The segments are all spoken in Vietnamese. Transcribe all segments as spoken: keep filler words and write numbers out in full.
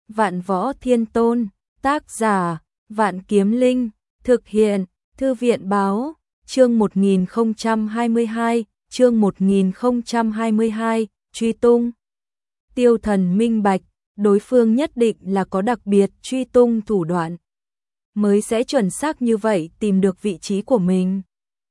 Vạn Võ Thiên Tôn, tác giả, Vạn Kiếm Linh, thực hiện, Thư viện báo, chương một nghìn không trăm hai mươi hai, chương một nghìn không trăm hai mươi hai, truy tung. Tiêu Thần minh bạch, đối phương nhất định là có đặc biệt truy tung thủ đoạn, mới sẽ chuẩn xác như vậy tìm được vị trí của mình.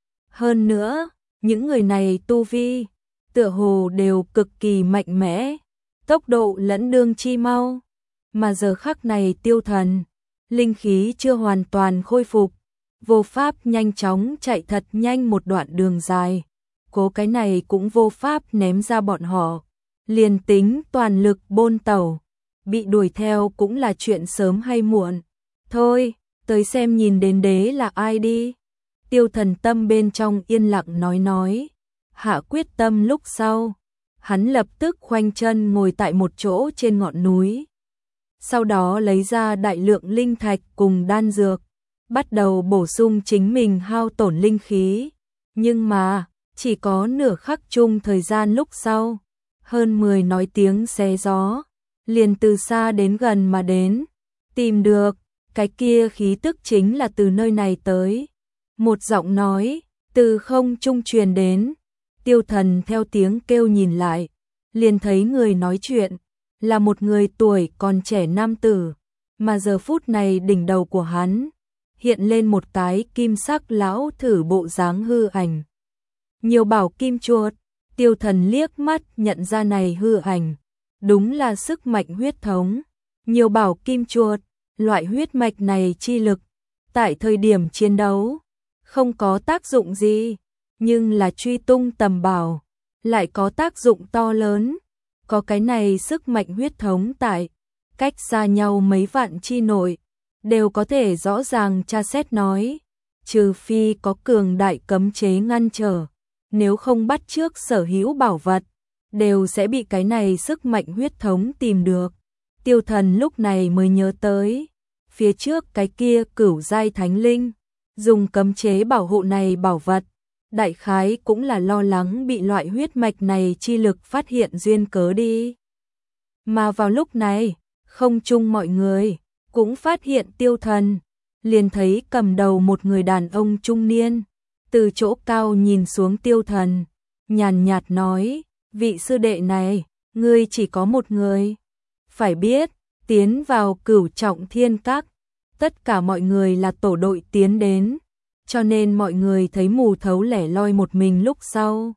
Hơn nữa, những người này tu vi, tựa hồ đều cực kỳ mạnh mẽ, tốc độ lẫn đương chi mau. Mà giờ khắc này Tiêu Thần, linh khí chưa hoàn toàn khôi phục, vô pháp nhanh chóng chạy thật nhanh một đoạn đường dài. Cố cái này cũng vô pháp ném ra bọn họ, liền tính toàn lực bôn tẩu, bị đuổi theo cũng là chuyện sớm hay muộn. Thôi, tới xem nhìn đến đế là ai đi. Tiêu Thần tâm bên trong yên lặng nói nói, hạ quyết tâm lúc sau, hắn lập tức khoanh chân ngồi tại một chỗ trên ngọn núi. Sau đó lấy ra đại lượng linh thạch cùng đan dược, bắt đầu bổ sung chính mình hao tổn linh khí. Nhưng mà, chỉ có nửa khắc chung thời gian lúc sau, hơn mười nói tiếng xé gió, liền từ xa đến gần mà đến, tìm được, cái kia khí tức chính là từ nơi này tới. Một giọng nói, từ không trung truyền đến, Tiêu Thần theo tiếng kêu nhìn lại, liền thấy người nói chuyện, là một người tuổi còn trẻ nam tử, mà giờ phút này đỉnh đầu của hắn, hiện lên một cái kim sắc lão thử bộ dáng hư ảnh. Nhiều bảo kim chuột, Tiêu Thần liếc mắt nhận ra này hư ảnh, đúng là sức mạnh huyết thống. Nhiều bảo kim chuột, loại huyết mạch này chi lực, tại thời điểm chiến đấu, không có tác dụng gì, nhưng là truy tung tầm bảo, lại có tác dụng to lớn. Có cái này sức mạnh huyết thống tại, cách xa nhau mấy vạn chi nội, đều có thể rõ ràng tra xét nói, trừ phi có cường đại cấm chế ngăn trở, nếu không bắt trước sở hữu bảo vật, đều sẽ bị cái này sức mạnh huyết thống tìm được. Tiêu Thần lúc này mới nhớ tới, phía trước cái kia cửu giai thánh linh, dùng cấm chế bảo hộ này bảo vật, đại khái cũng là lo lắng bị loại huyết mạch này chi lực phát hiện duyên cớ đi. Mà vào lúc này, không chung mọi người, cũng phát hiện Tiêu Thần, liền thấy cầm đầu một người đàn ông trung niên, từ chỗ cao nhìn xuống Tiêu Thần, nhàn nhạt nói, vị sư đệ này, ngươi chỉ có một người. Phải biết, tiến vào Cửu Trọng Thiên Các, tất cả mọi người là tổ đội tiến đến, cho nên mọi người thấy mù thấu lẻ loi một mình lúc sau,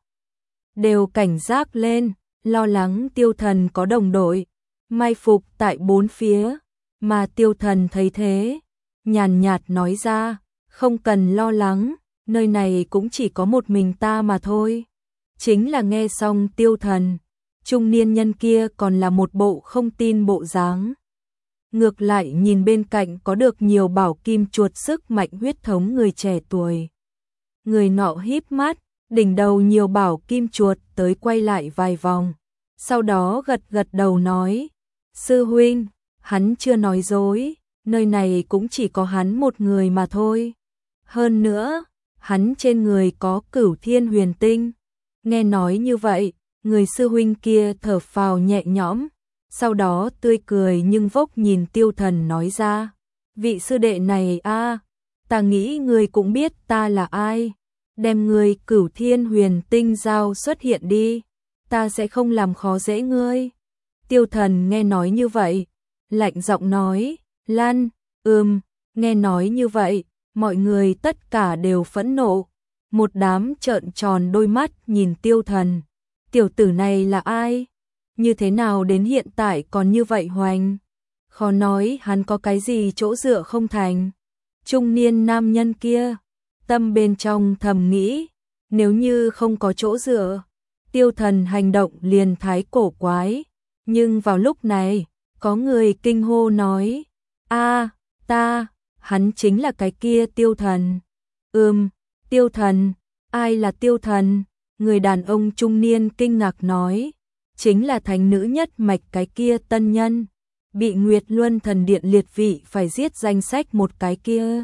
đều cảnh giác lên, lo lắng Tiêu Thần có đồng đội, mai phục tại bốn phía, mà Tiêu Thần thấy thế, nhàn nhạt nói ra, không cần lo lắng, nơi này cũng chỉ có một mình ta mà thôi. Chính là nghe xong Tiêu Thần, trung niên nhân kia còn là một bộ không tin bộ dáng. Ngược lại nhìn bên cạnh có được nhiều bảo kim chuột sức mạnh huyết thống người trẻ tuổi. Người nọ híp mắt, đỉnh đầu nhiều bảo kim chuột tới quay lại vài vòng. Sau đó gật gật đầu nói, sư huynh, hắn chưa nói dối, nơi này cũng chỉ có hắn một người mà thôi. Hơn nữa, hắn trên người có cửu thiên huyền tinh. Nghe nói như vậy, người sư huynh kia thở phào nhẹ nhõm. Sau đó tươi cười nhưng vốc nhìn Tiêu Thần nói ra, vị sư đệ này a, ta nghĩ ngươi cũng biết ta là ai, đem ngươi cửu thiên huyền tinh giao xuất hiện đi, ta sẽ không làm khó dễ ngươi. Tiêu Thần nghe nói như vậy, lạnh giọng nói, Lan, ừm, nghe nói như vậy, mọi người tất cả đều phẫn nộ, một đám trợn tròn đôi mắt nhìn Tiêu Thần, tiểu tử này là ai? Như thế nào đến hiện tại còn như vậy hoành? Khó nói hắn có cái gì chỗ dựa không thành. Trung niên nam nhân kia, tâm bên trong thầm nghĩ, nếu như không có chỗ dựa, Tiêu Thần hành động liền thái cổ quái. Nhưng vào lúc này, có người kinh hô nói, a, ta, hắn chính là cái kia Tiêu Thần. Ừm, Tiêu Thần, ai là Tiêu Thần? Người đàn ông trung niên kinh ngạc nói, chính là thánh nữ nhất mạch cái kia tân nhân, bị Nguyệt Luân Thần Điện liệt vị phải giết danh sách một cái kia.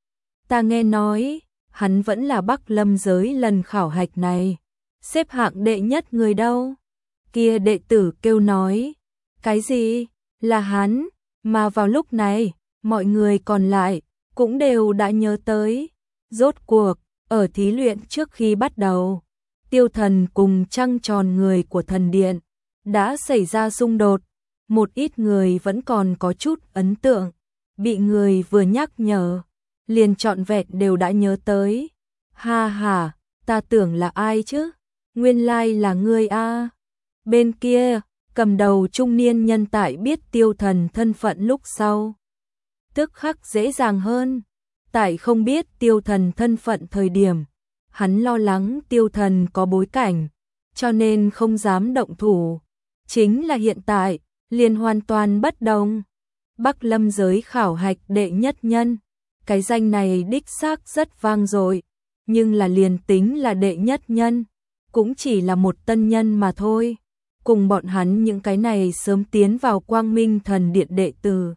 Ta nghe nói, hắn vẫn là Bắc Lâm giới lần khảo hạch này, xếp hạng đệ nhất người đâu. Kia đệ tử kêu nói, cái gì, là hắn, Mà vào lúc này, mọi người còn lại cũng đều đã nhớ tới. Rốt cuộc, ở thí luyện trước khi bắt đầu, Tiêu Thần cùng trăng tròn người của thần điện đã xảy ra xung đột. Một ít người vẫn còn có chút ấn tượng, bị người vừa nhắc nhở, liền trọn vẹn đều đã nhớ tới. Ha ha, ta tưởng là ai chứ? Nguyên lai là ngươi a. Bên kia, cầm đầu trung niên nhân tại biết Tiêu Thần thân phận lúc sau, tức khắc dễ dàng hơn. Tại không biết Tiêu Thần thân phận thời điểm, hắn lo lắng Tiêu Thần có bối cảnh, cho nên không dám động thủ. Chính là hiện tại, liền hoàn toàn bất đồng. Bắc Lâm giới khảo hạch đệ nhất nhân, cái danh này đích xác rất vang dội, nhưng là liền tính là đệ nhất nhân, cũng chỉ là một tân nhân mà thôi. Cùng bọn hắn những cái này sớm tiến vào Quang Minh Thần Điện đệ tử,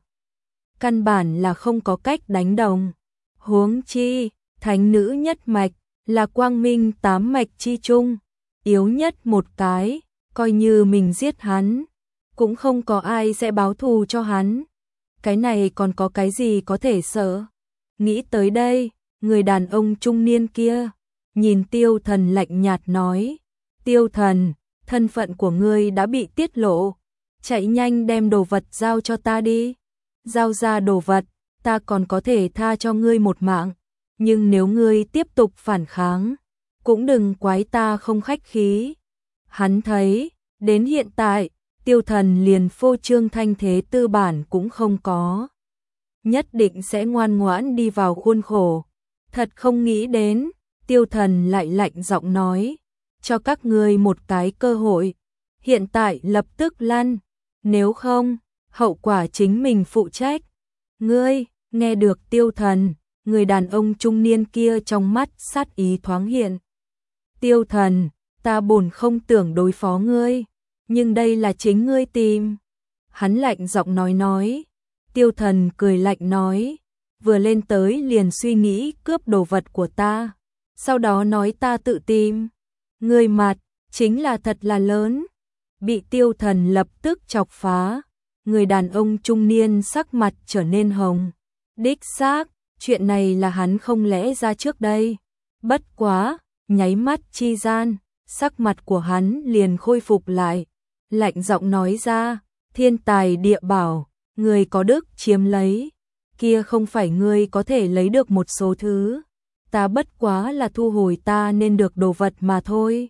căn bản là không có cách đánh đồng. Huống chi, thánh nữ nhất mạch là Quang Minh tám mạch chi chung, yếu nhất một cái, coi như mình giết hắn, cũng không có ai sẽ báo thù cho hắn. Cái này còn có cái gì có thể sợ? Nghĩ tới đây, người đàn ông trung niên kia nhìn Tiêu Thần lạnh nhạt nói: Tiêu Thần, thân phận của ngươi đã bị tiết lộ, chạy nhanh đem đồ vật giao cho ta đi. Giao ra đồ vật, ta còn có thể tha cho ngươi một mạng, nhưng nếu ngươi tiếp tục phản kháng, cũng đừng quái ta không khách khí. Hắn thấy, đến hiện tại, Tiêu Thần liền phô trương thanh thế tư bản cũng không có, nhất định sẽ ngoan ngoãn đi vào khuôn khổ. Thật không nghĩ đến, Tiêu Thần lại lạnh giọng nói: cho các ngươi một cái cơ hội, hiện tại lập tức lăn, nếu không, hậu quả chính mình phụ trách. Ngươi, nghe được Tiêu Thần, người đàn ông trung niên kia trong mắt sát ý thoáng hiện. Tiêu Thần, ta bổn không tưởng đối phó ngươi, nhưng đây là chính ngươi tìm. Hắn lạnh giọng nói nói. Tiêu Thần cười lạnh nói: vừa lên tới liền suy nghĩ cướp đồ vật của ta, sau đó nói ta tự tìm. Ngươi mặt, chính là thật là lớn. Bị Tiêu Thần lập tức chọc phá, người đàn ông trung niên sắc mặt trở nên hồng. Đích xác, chuyện này là hắn không lẽ ra trước đây. Bất quá, nháy mắt chi gian, sắc mặt của hắn liền khôi phục lại, lạnh giọng nói ra: thiên tài địa bảo, người có đức chiếm lấy, kia không phải ngươi có thể lấy được một số thứ, ta bất quá là thu hồi ta nên được đồ vật mà thôi.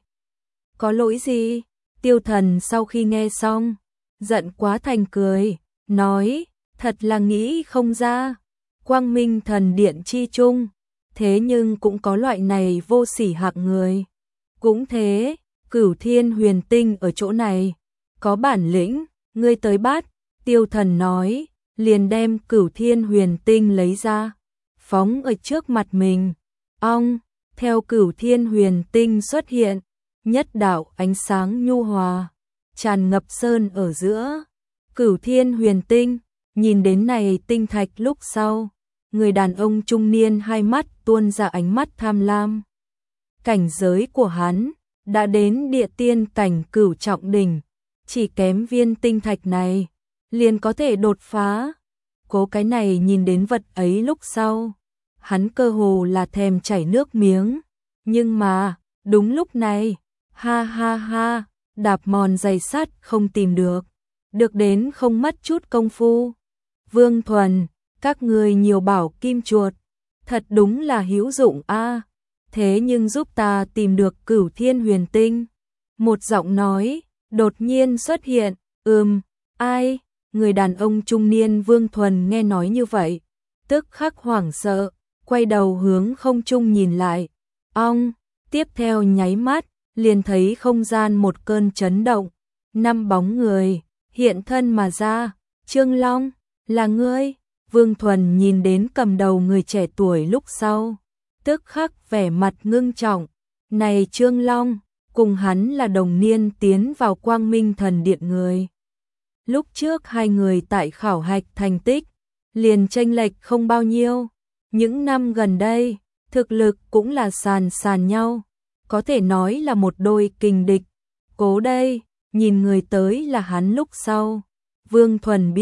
Có lỗi gì? Tiêu Thần sau khi nghe xong, giận quá thành cười, nói: thật là nghĩ không ra, Quang Minh Thần Điện chi chung, thế nhưng cũng có loại này vô sỉ hạng người. Cũng thế, Cửu Thiên Huyền Tinh ở chỗ này, có bản lĩnh, ngươi tới bắt. Tiêu Thần nói, liền đem Cửu Thiên Huyền Tinh lấy ra, phóng ở trước mặt mình. Ong, theo Cửu Thiên Huyền Tinh xuất hiện, nhất đạo ánh sáng nhu hòa, tràn ngập sơn ở giữa. Cửu Thiên Huyền Tinh, nhìn đến này tinh thạch lúc sau, người đàn ông trung niên hai mắt tuôn ra ánh mắt tham lam. Cảnh giới của hắn đã đến địa tiên cảnh cửu trọng đỉnh, chỉ kém viên tinh thạch này liền có thể đột phá. Cố cái này nhìn đến vật ấy lúc sau, hắn cơ hồ là thèm chảy nước miếng. Nhưng mà, đúng lúc này, ha ha ha, đạp mòn giày sắt không tìm được, được đến không mất chút công phu. Vương Thuần, các người nhiều bảo kim chuột, thật đúng là hữu dụng a. Thế nhưng giúp ta tìm được Cửu Thiên Huyền Tinh. Một giọng nói đột nhiên xuất hiện. Ừm, ai? Người đàn ông trung niên Vương Thuần nghe nói như vậy, tức khắc hoảng sợ, quay đầu hướng không trung nhìn lại. Ong, tiếp theo nháy mắt, liền thấy không gian một cơn chấn động, năm bóng người hiện thân mà ra. Trương Long, là ngươi? Vương Thuần nhìn đến cầm đầu người trẻ tuổi lúc sau, tức khắc vẻ mặt ngưng trọng. Này Trương Long, cùng hắn là đồng niên tiến vào Quang Minh Thần Điện người. Lúc trước hai người tại khảo hạch thành tích, liền chênh lệch không bao nhiêu. Những năm gần đây, thực lực cũng là sàn sàn nhau, có thể nói là một đôi kình địch. Cố đây, nhìn người tới là hắn lúc sau, Vương Thuần biết,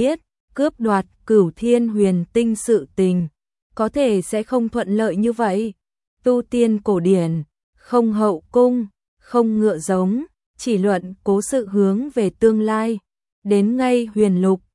cướp đoạt Cửu Thiên Huyền Tinh sự tình, có thể sẽ không thuận lợi như vậy. Tu tiên cổ điển, không hậu cung, không ngựa giống, chỉ luận cố sự hướng về tương lai. Đến ngay Huyền Lục,